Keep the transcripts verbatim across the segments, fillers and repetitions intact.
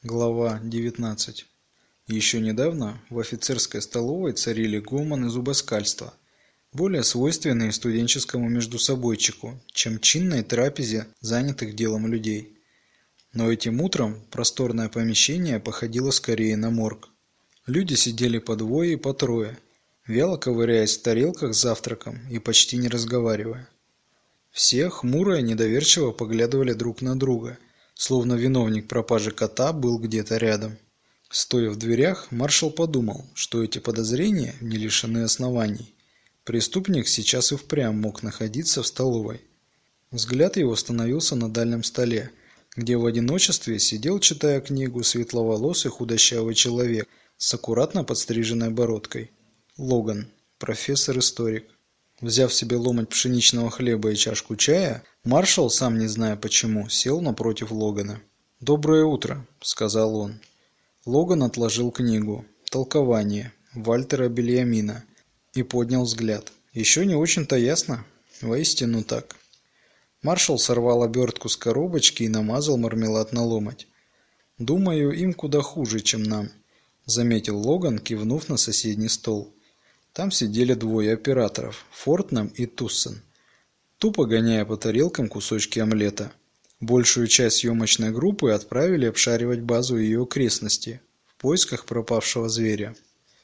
Глава девятнадцать. Еще недавно в офицерской столовой царили гомон и зубоскальство, более свойственные студенческому междусобойчику, чем чинной трапезе занятых делом людей. Но этим утром просторное помещение походило скорее на морг. Люди сидели по двое и по трое, вяло ковыряясь в тарелках с завтраком и почти не разговаривая. Все хмуро и недоверчиво поглядывали друг на друга, словно виновник пропажи кота был где-то рядом. Стоя в дверях, маршал подумал, что эти подозрения не лишены оснований. Преступник сейчас и впрямь мог находиться в столовой. Взгляд его остановился на дальнем столе, где в одиночестве сидел, читая книгу, светловолосый худощавый человек с аккуратно подстриженной бородкой. Логан, профессор-историк. Взяв себе ломоть пшеничного хлеба и чашку чая, маршал, сам не зная почему, сел напротив Логана. «Доброе утро», — сказал он. Логан отложил книгу «Толкование» Вальтера Беньямина и поднял взгляд. «Еще не очень-то ясно?» «Воистину так». Маршал сорвал обертку с коробочки и намазал мармелад на ломоть. «Думаю, им куда хуже, чем нам», — заметил Логан, кивнув на соседний стол. Там сидели двое операторов, Фортнам и Туссен, тупо гоняя по тарелкам кусочки омлета. Большую часть съемочной группы отправили обшаривать базу и ее окрестности в поисках пропавшего зверя.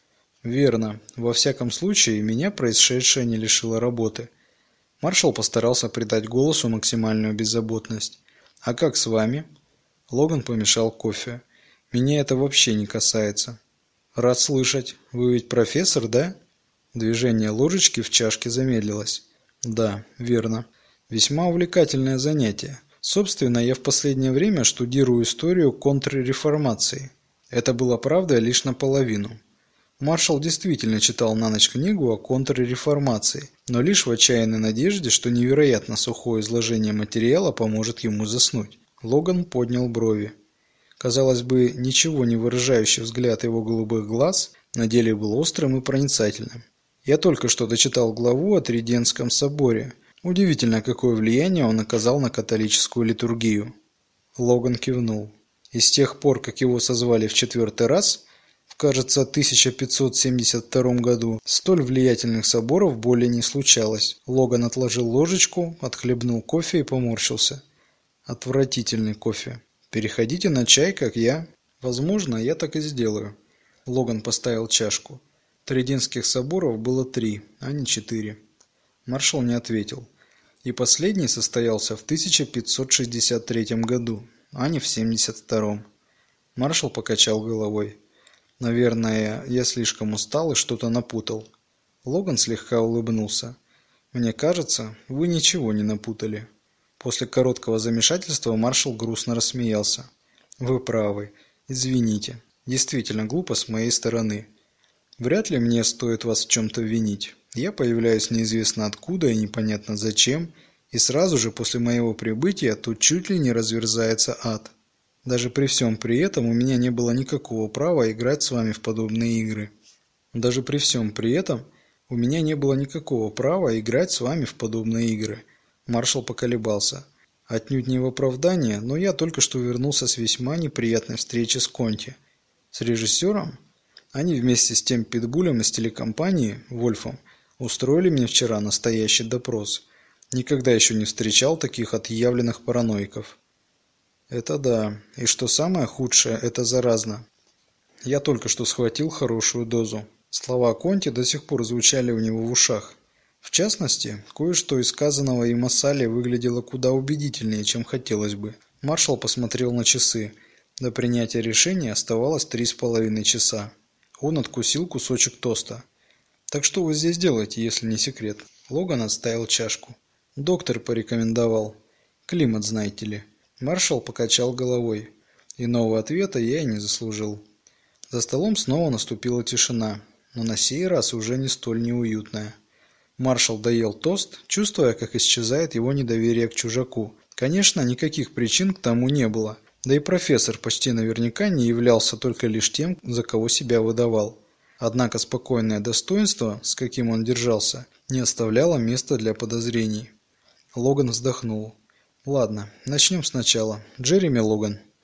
Верно, во всяком случае, меня происшедшее не лишило работы. Маршал постарался придать голосу максимальную беззаботность. «А как с вами?» Логан помешал кофе. «Меня это вообще не касается». «Рад слышать. Вы ведь профессор, да?» Движение ложечки в чашке замедлилось. «Да, верно. Весьма увлекательное занятие. Собственно, я в последнее время штудирую историю контрреформации. Это было правдой лишь наполовину. Маршал действительно читал на ночь книгу о контрреформации, но лишь в отчаянной надежде, что невероятно сухое изложение материала поможет ему заснуть». Логан поднял брови. Казалось бы, ничего не выражающий взгляд его голубых глаз на деле был острым и проницательным. «Я только что дочитал главу о Тридентском соборе. Удивительно, какое влияние он оказал на католическую литургию». Логан кивнул. И с тех пор, как его созвали в четвертый раз, в, кажется, тысяча пятьсот семьдесят втором году, столь влиятельных соборов более не случалось. Логан отложил ложечку, отхлебнул кофе и поморщился. «Отвратительный кофе. Переходите на чай, как я». «Возможно, я так и сделаю». Логан поставил чашку. Тридентских соборов было три, а не четыре. Маршал не ответил. И последний состоялся в тысяча пятьсот шестьдесят третьем году, а не в семьдесят втором. Маршал покачал головой. «Наверное, я слишком устал и что-то напутал». Логан слегка улыбнулся. «Мне кажется, вы ничего не напутали». После короткого замешательства маршал грустно рассмеялся. «Вы правы. Извините. Действительно глупо с моей стороны. Вряд ли мне стоит вас в чем-то винить. Я появляюсь неизвестно откуда и непонятно зачем, и сразу же после моего прибытия тут чуть ли не разверзается ад. Даже при всем при этом у меня не было никакого права играть с вами в подобные игры. Даже при всем при этом у меня не было никакого права играть с вами в подобные игры». Маршал поколебался. «Отнюдь не в оправдание, но я только что вернулся с весьма неприятной встречи с Конти. С режиссером? Они вместе с тем питбулем из телекомпании, Вольфом, устроили мне вчера настоящий допрос. Никогда еще не встречал таких отъявленных параноиков». «Это да. И что самое худшее, это заразно. Я только что схватил хорошую дозу». Слова Конти до сих пор звучали у него в ушах. В частности, кое-что из сказанного им о Сале выглядело куда убедительнее, чем хотелось бы. Маршал посмотрел на часы. До принятия решения оставалось три с половиной часа. Он откусил кусочек тоста. «Так что вы здесь делаете, если не секрет?» Логан отставил чашку. «Доктор порекомендовал. Климат, знаете ли». Маршал покачал головой. Иного ответа я и не заслужил. За столом снова наступила тишина, но на сей раз уже не столь неуютная. Маршал доел тост, чувствуя, как исчезает его недоверие к чужаку. Конечно, никаких причин к тому не было. Да и профессор почти наверняка не являлся только лишь тем, за кого себя выдавал. Однако спокойное достоинство, с каким он держался, не оставляло места для подозрений. Логан вздохнул. «Ладно, начнем сначала. Джереми Логан».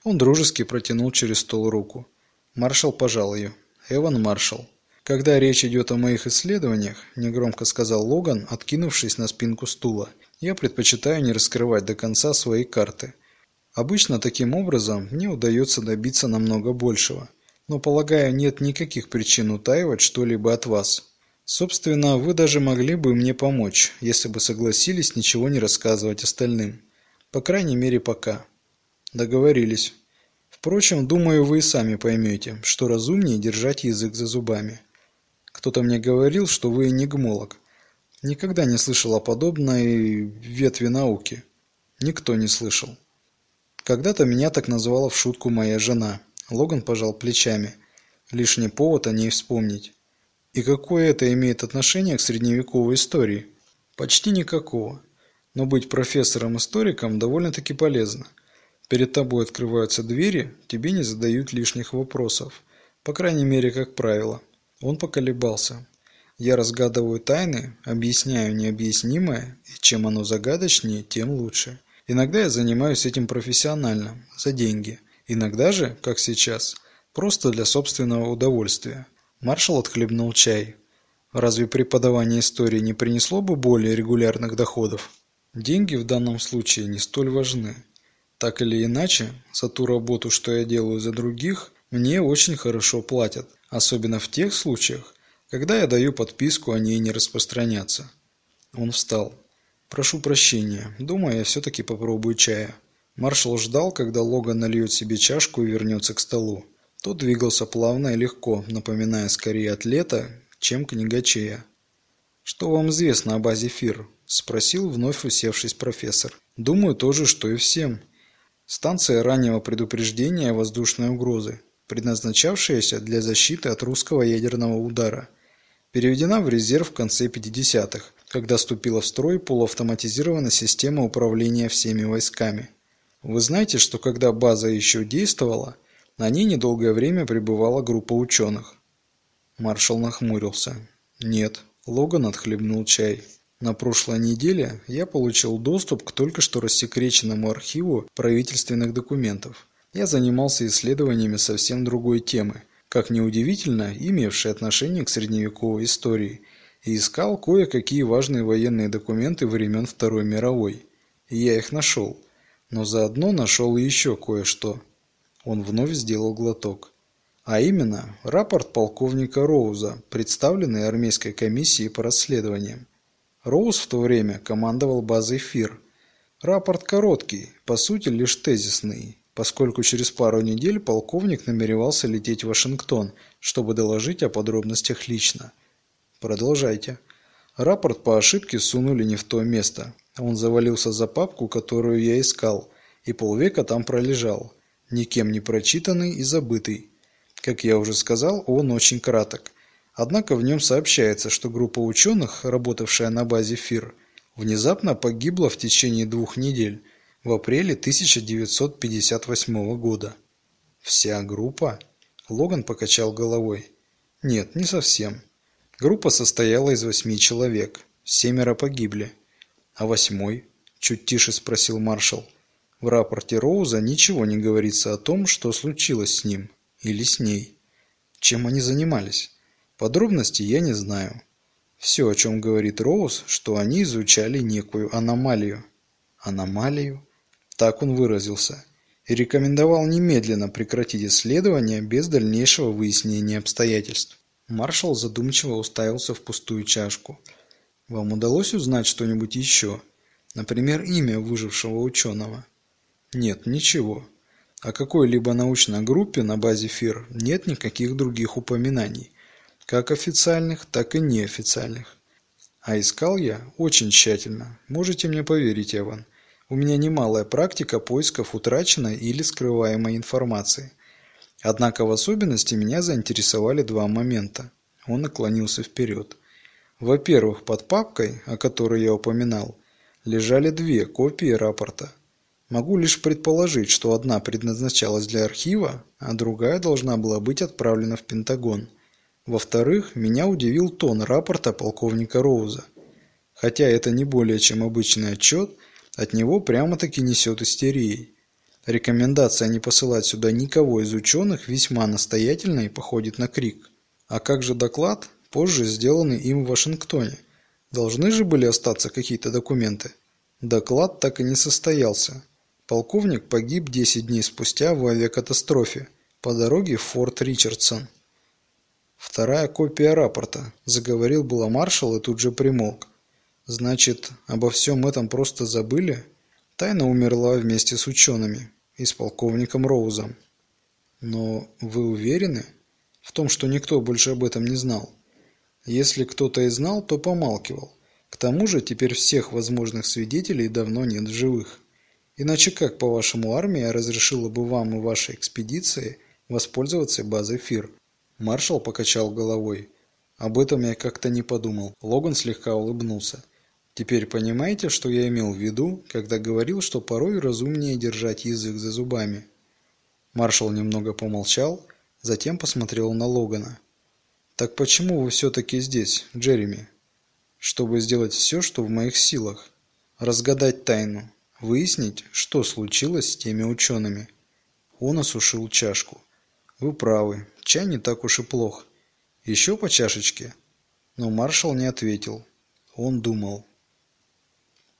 Он дружески протянул через стол руку. Маршал пожал ее. Эван Маршал. «Когда речь идет о моих исследованиях», – негромко сказал Логан, откинувшись на спинку стула, – «я предпочитаю не раскрывать до конца свои карты. Обычно таким образом мне удается добиться намного большего. Но, полагаю, нет никаких причин утаивать что-либо от вас. Собственно, вы даже могли бы мне помочь, если бы согласились ничего не рассказывать остальным. По крайней мере, пока». «Договорились. Впрочем, думаю, вы и сами поймете, что разумнее держать язык за зубами. Кто-то мне говорил, что вы энигмолог. Никогда не слышал о подобной ветви науки. Никто не слышал. Когда-то меня так назвала в шутку моя жена». Логан пожал плечами. Лишний повод о ней вспомнить. «И какое это имеет отношение к средневековой истории?» «Почти никакого. Но быть профессором-историком довольно-таки полезно. Перед тобой открываются двери, тебе не задают лишних вопросов. По крайней мере, как правило». Он поколебался. «Я разгадываю тайны, объясняю необъяснимое, и чем оно загадочнее, тем лучше. Иногда я занимаюсь этим профессионально, за деньги. Иногда же, как сейчас, просто для собственного удовольствия». Маршал отхлебнул чай. «Разве преподавание истории не принесло бы более регулярных доходов?» «Деньги в данном случае не столь важны. Так или иначе, за ту работу, что я делаю за других, мне очень хорошо платят. Особенно в тех случаях, когда я даю подписку о ней не распространяться». Он встал. «Прошу прощения, думаю, я все-таки попробую чая». Маршал ждал, когда Логан нальет себе чашку и вернется к столу. Тот двигался плавно и легко, напоминая скорее атлета, чем книгачея. «Что вам известно о базе Фир?» – спросил вновь усевшись профессор. «Думаю, то же, что и всем. Станция раннего предупреждения воздушной угрозы, предназначавшаяся для защиты от русского ядерного удара. Переведена в резерв в конце пятидесятых, когда вступила в строй полуавтоматизированная система управления всеми войсками. Вы знаете, что когда база еще действовала, на ней недолгое время пребывала группа ученых?» Маршал нахмурился. «Нет». Логан отхлебнул чай. «На прошлой неделе я получил доступ к только что рассекреченному архиву правительственных документов. Я занимался исследованиями совсем другой темы, как ни удивительно, имевшей отношение к средневековой истории, и искал кое-какие важные военные документы времен Второй мировой. И я их нашел. Но заодно нашел и еще кое-что». Он вновь сделал глоток. А именно, рапорт полковника Роуза, представленный армейской комиссией по расследованиям. Роуз в то время командовал базой Фир. Рапорт короткий, по сути лишь тезисный, поскольку через пару недель полковник намеревался лететь в Вашингтон, чтобы доложить о подробностях лично. Продолжайте. Рапорт по ошибке сунули не в то место. Он завалился за папку, которую я искал, и полвека там пролежал, никем не прочитанный и забытый. Как я уже сказал, он очень краток. Однако в нем сообщается, что группа ученых, работавшая на базе Фир, внезапно погибла в течение двух недель, в апреле тысяча девятьсот пятьдесят восьмого года. «Вся группа?» Логан покачал головой. «Нет, не совсем. Группа состояла из восьми человек. Семеро погибли. А восьмой?» Чуть тише спросил маршал. «В рапорте Роуза ничего не говорится о том, что случилось с ним или с ней. Чем они занимались? Подробностей я не знаю. Все, о чем говорит Роуз, что они изучали некую аномалию». «Аномалию?» Так он выразился. И рекомендовал немедленно прекратить исследования без дальнейшего выяснения обстоятельств. Маршал задумчиво уставился в пустую чашку. «Вам удалось узнать что-нибудь еще? Например, имя выжившего ученого?» «Нет, ничего. О какой-либо научной группе на базе Фир нет никаких других упоминаний, как официальных, так и неофициальных. А искал я очень тщательно, можете мне поверить, Эван. У меня немалая практика поисков утраченной или скрываемой информации. Однако в особенности меня заинтересовали два момента». Он наклонился вперед. «Во-первых, под папкой, о которой я упоминал, лежали две копии рапорта. Могу лишь предположить, что одна предназначалась для архива, а другая должна была быть отправлена в Пентагон. Во-вторых, меня удивил тон рапорта полковника Роуза. Хотя это не более чем обычный отчет, от него прямо-таки несет истерией. Рекомендация не посылать сюда никого из ученых весьма настоятельна и походит на крик. А как же доклад, позже сделанный им в Вашингтоне? Должны же были остаться какие-то документы. Доклад так и не состоялся. Полковник погиб десять дней спустя в авиакатастрофе по дороге в Форт Ричардсон. «Вторая копия рапорта», – заговорил было маршал и тут же примолк. «Значит, обо всем этом просто забыли?» Тайна умерла вместе с учеными и с полковником Роузом. «Но вы уверены в том, что никто больше об этом не знал? Если кто-то и знал, то помалкивал. К тому же теперь всех возможных свидетелей давно нет в живых. Иначе как, по-вашему, армия разрешила бы вам и вашей экспедиции воспользоваться базой Фир?» Маршал покачал головой. «Об этом я как-то не подумал». Логан слегка улыбнулся. «Теперь понимаете, что я имел в виду, когда говорил, что порой разумнее держать язык за зубами?» Маршал немного помолчал, затем посмотрел на Логана. «Так почему вы все-таки здесь, Джереми?» «Чтобы сделать все, что в моих силах. Разгадать тайну. Выяснить, что случилось с теми учеными». Он осушил чашку. «Вы правы, чай не так уж и плох. Еще по чашечке?» Но маршал не ответил. Он думал.